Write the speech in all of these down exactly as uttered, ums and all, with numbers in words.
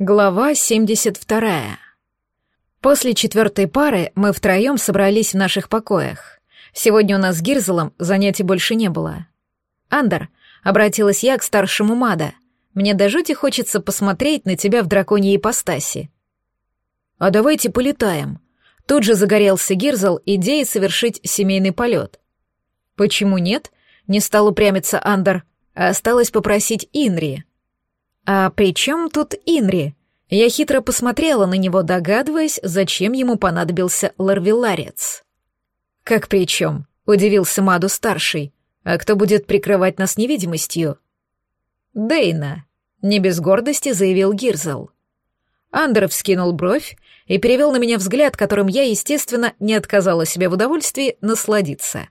Глава семьдесят вторая. После четвертой пары мы втроем собрались в наших покоях. Сегодня у нас с Гирзелом занятий больше не было. «Андер», — обратилась я к старшему Мада, — «мне до жути хочется посмотреть на тебя в драконьей ипостаси». «А давайте полетаем». Тут же загорелся Гирзел идеей совершить семейный полет. «Почему нет?» — не стал упрямиться Андер, а осталось попросить Инри. «А при чем тут Инри?» Я хитро посмотрела на него, догадываясь, зачем ему понадобился ларвилларец. «Как при чем?» — удивился Маду-старший. «А кто будет прикрывать нас невидимостью?» «Дейна», — не без гордости заявил Гирзел. Андер вскинул бровь и перевел на меня взгляд, которым я, естественно, не отказала себе в удовольствии насладиться.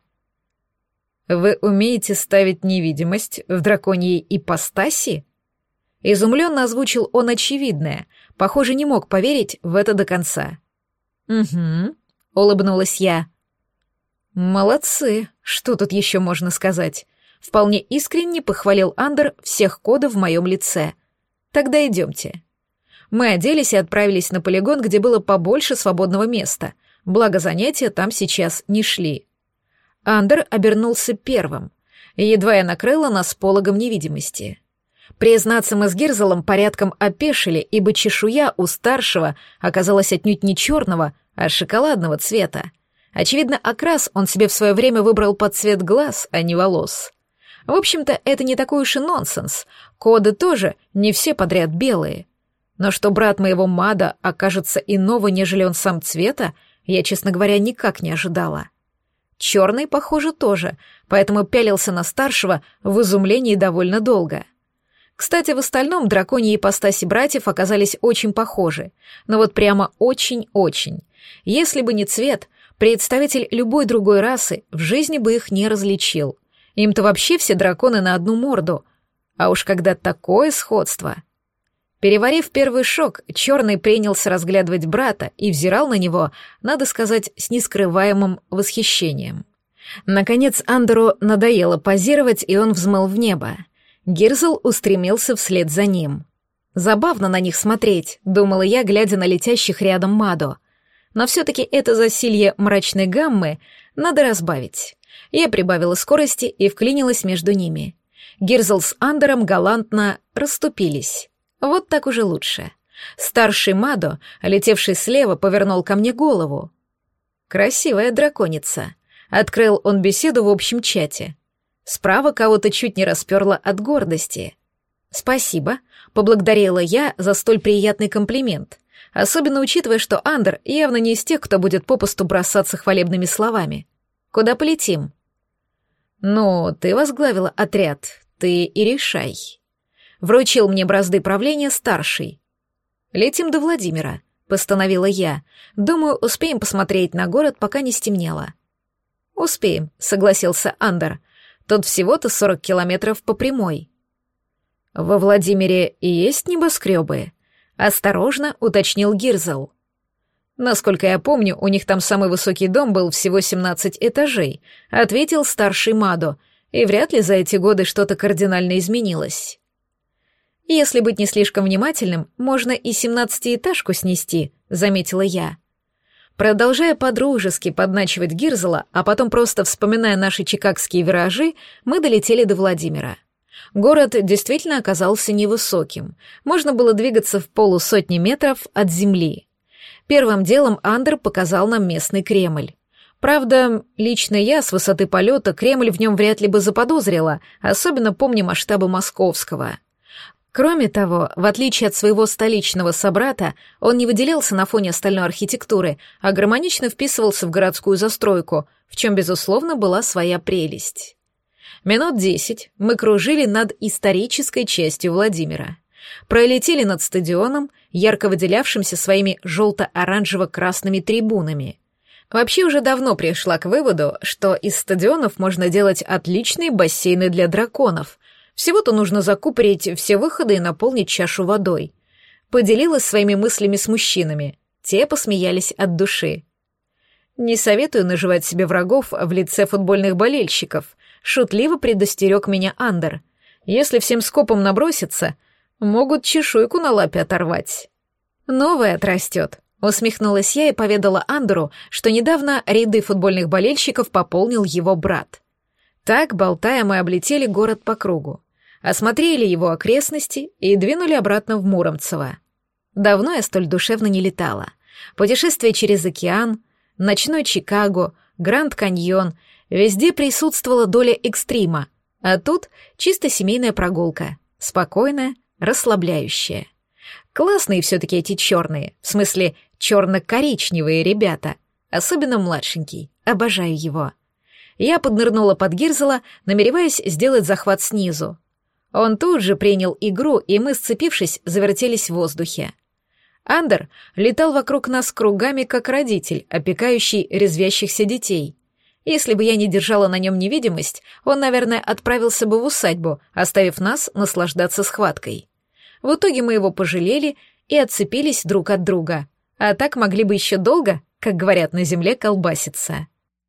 «Вы умеете ставить невидимость в драконьей ипостаси?» Изумленно озвучил он очевидное, похоже, не мог поверить в это до конца. «Угу», — улыбнулась я. «Молодцы, что тут еще можно сказать?» Вполне искренне похвалил Андер всех кодов в моем лице. «Тогда идемте». Мы оделись и отправились на полигон, где было побольше свободного места, благо занятия там сейчас не шли. Андер обернулся первым, и едва я накрыла нас пологом невидимости. Признаться, мы с Гирзелом порядком опешили, ибо чешуя у старшего оказалась отнюдь не черного, а шоколадного цвета. Очевидно, окрас он себе в свое время выбрал под цвет глаз, а не волос. В общем-то, это не такой уж и нонсенс. Коды тоже не все подряд белые. Но что брат моего Мада окажется иного, нежели он сам цвета, я, честно говоря, никак не ожидала. Черный, похоже, тоже, поэтому пялился на старшего в изумлении довольно долго. Кстати, в остальном драконьи ипостаси братьев оказались очень похожи, но вот прямо очень-очень. Если бы не цвет, представитель любой другой расы в жизни бы их не различил. Им-то вообще все драконы на одну морду. А уж когда такое сходство... Переварив первый шок, черный принялся разглядывать брата и взирал на него, надо сказать, с нескрываемым восхищением. Наконец Андеру надоело позировать, и он взмыл в небо. Гирзел устремился вслед за ним. Забавно на них смотреть, думала я, глядя на летящих рядом Мадо. Но все-таки это засилье мрачной гаммы надо разбавить. Я прибавила скорости и вклинилась между ними. Гирзел с Андером галантно расступились. Вот так уже лучше. Старший Мадо, летевший слева, повернул ко мне голову. «Красивая драконица», — открыл он беседу в общем чате. Справа кого-то чуть не расперла от гордости. «Спасибо», — поблагодарила я за столь приятный комплимент, особенно учитывая, что Андер явно не из тех, кто будет попусту бросаться хвалебными словами. «Куда полетим?» «Ну, ты возглавила отряд, ты и решай». Вручил мне бразды правления старший. «Летим до Владимира», — постановила я. «Думаю, успеем посмотреть на город, пока не стемнело». «Успеем», — согласился Андер. «Тут всего-то сорок километров по прямой». «Во Владимире и есть небоскребы?» — осторожно уточнил Гирзел. «Насколько я помню, у них там самый высокий дом был всего семнадцать этажей», — ответил старший Мадо, «и вряд ли за эти годы что-то кардинально изменилось». «Если быть не слишком внимательным, можно и семнадцатиэтажку снести», — заметила я. Продолжая подружески подначивать Гирзела, а потом просто вспоминая наши чикагские виражи, мы долетели до Владимира. Город действительно оказался невысоким. Можно было двигаться в полусотни метров от земли. Первым делом Андер показал нам местный Кремль. Правда, лично я с высоты полета Кремль в нем вряд ли бы заподозрила, особенно помня масштабы московского. Кроме того, в отличие от своего столичного собрата, он не выделялся на фоне остальной архитектуры, а гармонично вписывался в городскую застройку, в чем, безусловно, была своя прелесть. Минут десять мы кружили над исторической частью Владимира. Пролетели над стадионом, ярко выделявшимся своими желто-оранжево-красными трибунами. Вообще уже давно пришла к выводу, что из стадионов можно делать отличные бассейны для драконов. Всего-то нужно закупорить все выходы и наполнить чашу водой. Поделилась своими мыслями с мужчинами. Те посмеялись от души. «Не советую наживать себе врагов в лице футбольных болельщиков», шутливо предостерег меня Андер. «Если всем скопом наброситься, Могут чешуйку на лапе оторвать. Новое отрастет. Усмехнулась я и поведала Андеру, что недавно ряды футбольных болельщиков пополнил его брат. Так, болтая, мы облетели город по кругу, осмотрели его окрестности и двинули обратно в Муромцево. Давно я столь душевно не летала. Путешествие через океан, ночной Чикаго, Гранд-Каньон — везде присутствовала доля экстрима, а тут чисто семейная прогулка, спокойная, расслабляющая. Классные все-таки эти черные, в смысле черно-коричневые ребята, особенно младшенький, обожаю его. Я поднырнула под Гирзела, намереваясь сделать захват снизу. Он тут же принял игру, и мы, сцепившись, завертелись в воздухе. Андер летал вокруг нас кругами, как родитель, опекающий резвящихся детей. Если бы я не держала на нем невидимость, он, наверное, отправился бы в усадьбу, оставив нас наслаждаться схваткой. В итоге мы его пожалели и отцепились друг от друга, а так могли бы еще долго, как говорят на земле, колбаситься.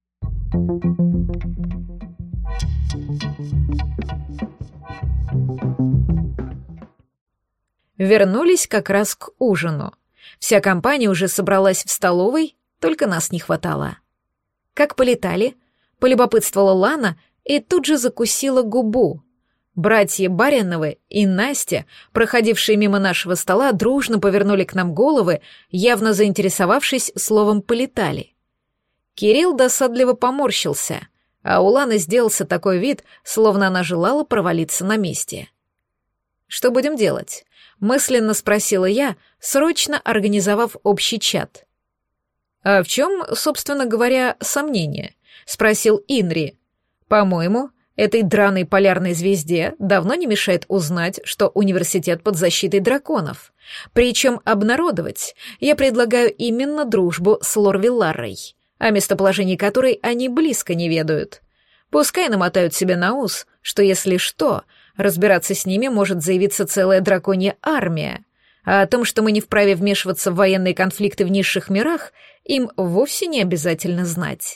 Вернулись как раз к ужину. Вся компания уже собралась в столовой, только нас не хватало. Как полетали, полюбопытствовала Лана и тут же закусила губу. Братья Бариновы и Настя, проходившие мимо нашего стола, дружно повернули к нам головы, явно заинтересовавшись словом «полетали». Кирилл досадливо поморщился, а у Ланы сделался такой вид, словно она желала провалиться на месте. «Что будем делать?» — мысленно спросила я, срочно организовав общий чат. «А в чем, собственно говоря, сомнение?» — спросил Инри. «По-моему, этой драной полярной звезде давно не мешает узнать, что университет под защитой драконов. Причем обнародовать я предлагаю именно дружбу с Лор-Вилларой, о местоположении которой они близко не ведают. Пускай намотают себе на ус, что, если что, разбираться с ними может заявиться целая драконья армия, а о том, что мы не вправе вмешиваться в военные конфликты в низших мирах, им вовсе не обязательно знать».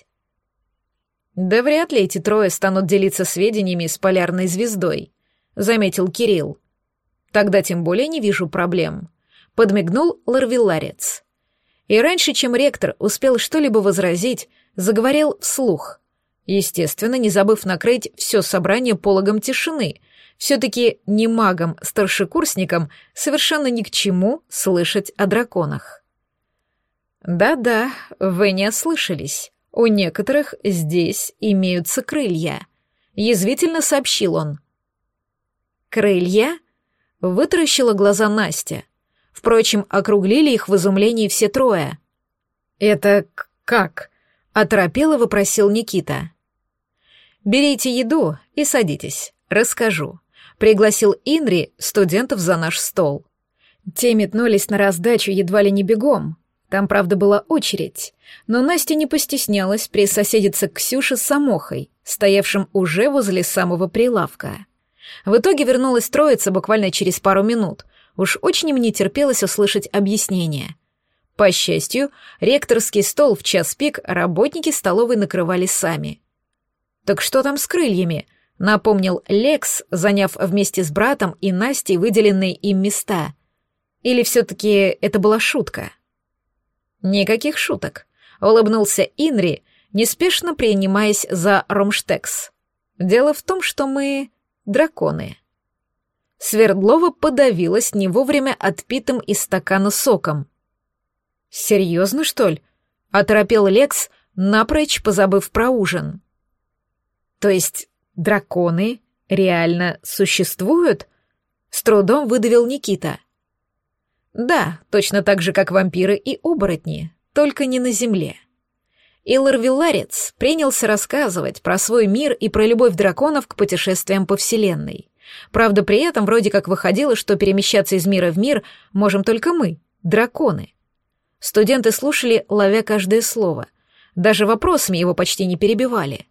«Да вряд ли эти трое станут делиться сведениями с полярной звездой», — заметил Кирилл. «Тогда тем более не вижу проблем», — подмигнул Лорвилларец. И раньше, чем ректор успел что-либо возразить, заговорил вслух, естественно, не забыв накрыть все собрание пологом тишины. Все-таки не магам-старшекурсникам совершенно ни к чему слышать о драконах. «Да-да, вы не ослышались. У некоторых здесь имеются крылья», — язвительно сообщил он. «Крылья?» — вытаращила глаза Настя. Впрочем, округлили их в изумлении все трое. «Это как?» — оторопело вопросил Никита. «Берите еду и садитесь, расскажу», — пригласил Инри студентов за наш стол. Те метнулись на раздачу едва ли не бегом. Там, правда, была очередь, но Настя не постеснялась присоседиться к Ксюше с Самохой, стоявшим уже возле самого прилавка. В итоге вернулась троица буквально через пару минут. Уж очень им не терпелось услышать объяснение. По счастью, ректорский стол в час пик работники столовой накрывали сами. «Так что там с крыльями?» — напомнил Лекс, заняв вместе с братом и Настей выделенные им места. «Или все-таки это была шутка?» «Никаких шуток», — улыбнулся Инри, неспешно принимаясь за ромштекс. «Дело в том, что мы драконы». Свердлова подавилась не вовремя отпитым из стакана соком. «Серьезно, что ли?» — оторопел Лекс, напрочь позабыв про ужин. «То есть драконы реально существуют?» — с трудом выдавил Никита. «Да, точно так же, как вампиры и оборотни, только не на земле». И Лорвилларец принялся рассказывать про свой мир и про любовь драконов к путешествиям по вселенной. Правда, при этом вроде как выходило, что перемещаться из мира в мир можем только мы, драконы. Студенты слушали, ловя каждое слово. Даже вопросами его почти не перебивали.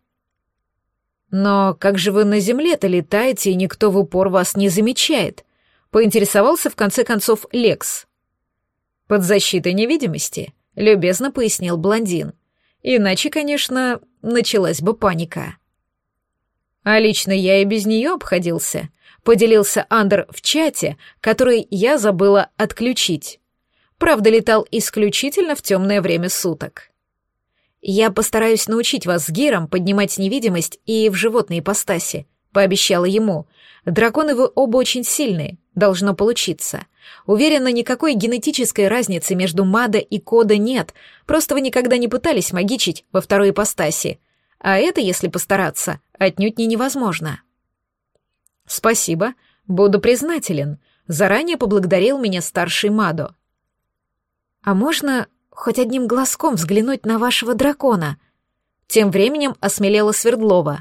«Но как же вы на земле-то летаете, и никто в упор вас не замечает?» — поинтересовался в конце концов Лекс. «Под защитой невидимости», — любезно пояснил блондин. «Иначе, конечно, началась бы паника». «А лично я и без нее обходился», — поделился Андер в чате, который я забыла отключить. Правда, летал исключительно в темное время суток. «Я постараюсь научить вас с Гиром поднимать невидимость и в животной ипостаси», — пообещала ему. «Драконы вы оба очень сильные, должно получиться. Уверена, никакой генетической разницы между Мада и Кода нет, просто вы никогда не пытались магичить во второй ипостаси. А это, если постараться, отнюдь не невозможно». «Спасибо, буду признателен», — заранее поблагодарил меня старший Мадо. «А можно хоть одним глазком взглянуть на вашего дракона?» Тем временем осмелела Свердлова.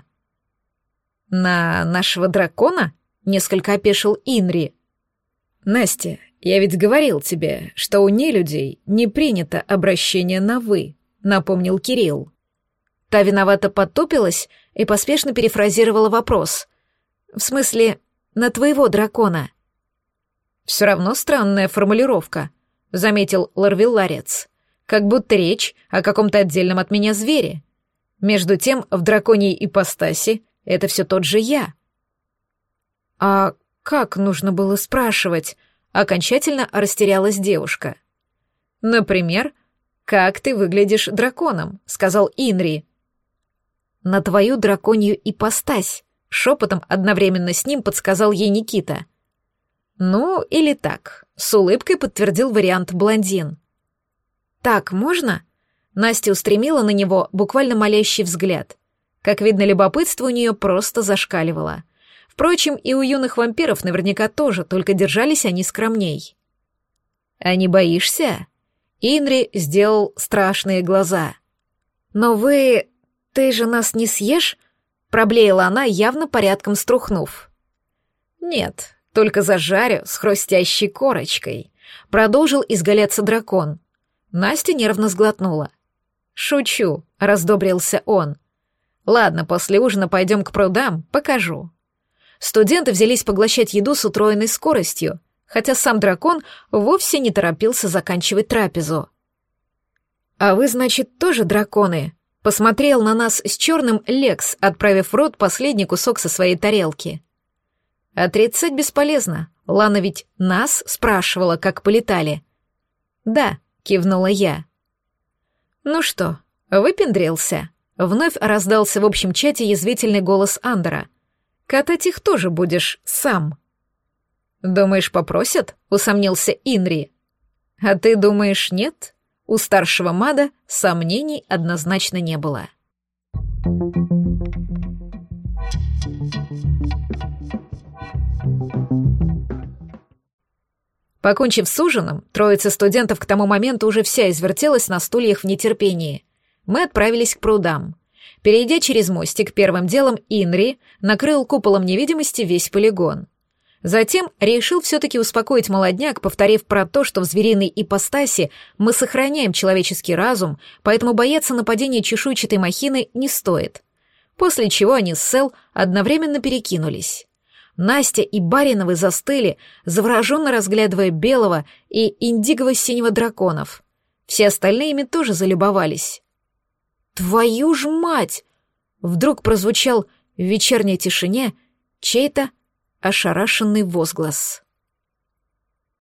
«На нашего дракона?» — несколько опешил Инри. «Настя, я ведь говорил тебе, что у нелюдей не принято обращение на «вы», — напомнил Кирилл. Та виновато потупилась и поспешно перефразировала вопрос. «В смысле, на твоего дракона?» «Все равно странная формулировка», — заметил Ларвилларец. «Как будто речь о каком-то отдельном от меня звере. Между тем, в драконьей ипостаси это все тот же я». «А как нужно было спрашивать?» — окончательно растерялась девушка. «Например, как ты выглядишь драконом?» — сказал Инри. «На твою драконью ипостась», — шепотом одновременно с ним подсказал ей Никита. «Ну, или так», — с улыбкой подтвердил вариант блондин. «Так можно?» Настя устремила на него буквально молящий взгляд. Как видно, любопытство у нее просто зашкаливало. Впрочем, и у юных вампиров наверняка тоже, только держались они скромней. «А не боишься?» Инри сделал страшные глаза. «Но вы... ты же нас не съешь?» Проблеяла она, явно порядком струхнув. «Нет, только зажарю с хрустящей корочкой», — продолжил изгаляться дракон. Настя нервно сглотнула. «Шучу», — раздобрился он. «Ладно, после ужина пойдем к прудам, покажу». Студенты взялись поглощать еду с утроенной скоростью, хотя сам дракон вовсе не торопился заканчивать трапезу. «А вы, значит, тоже драконы?» — посмотрел на нас с черным Лекс, отправив в рот последний кусок со своей тарелки. «Отрицать бесполезно, Лана ведь нас спрашивала, как полетали». «Да», — кивнула я. «Ну что, выпендрился?» — вновь раздался в общем чате язвительный голос Андера. «Катать их тоже будешь сам». «Думаешь, попросят?» — усомнился Инри. «А ты думаешь, нет?» У старшего Мада сомнений однозначно не было. Покончив с ужином, троица студентов к тому моменту уже вся извертелась на стульях в нетерпении. Мы отправились к прудам. Перейдя через мостик, первым делом Инри накрыл куполом невидимости весь полигон. Затем решил все-таки успокоить молодняк, повторив про то, что в звериной ипостаси мы сохраняем человеческий разум, поэтому бояться нападения чешуйчатой махины не стоит. После чего они с Сэл одновременно перекинулись. Настя и Бариновы застыли, завороженно разглядывая белого и индиго-синего драконов. Все остальные ими тоже залюбовались. «Твою ж мать!» Вдруг прозвучал в вечерней тишине чей-то ошарашенный возглас.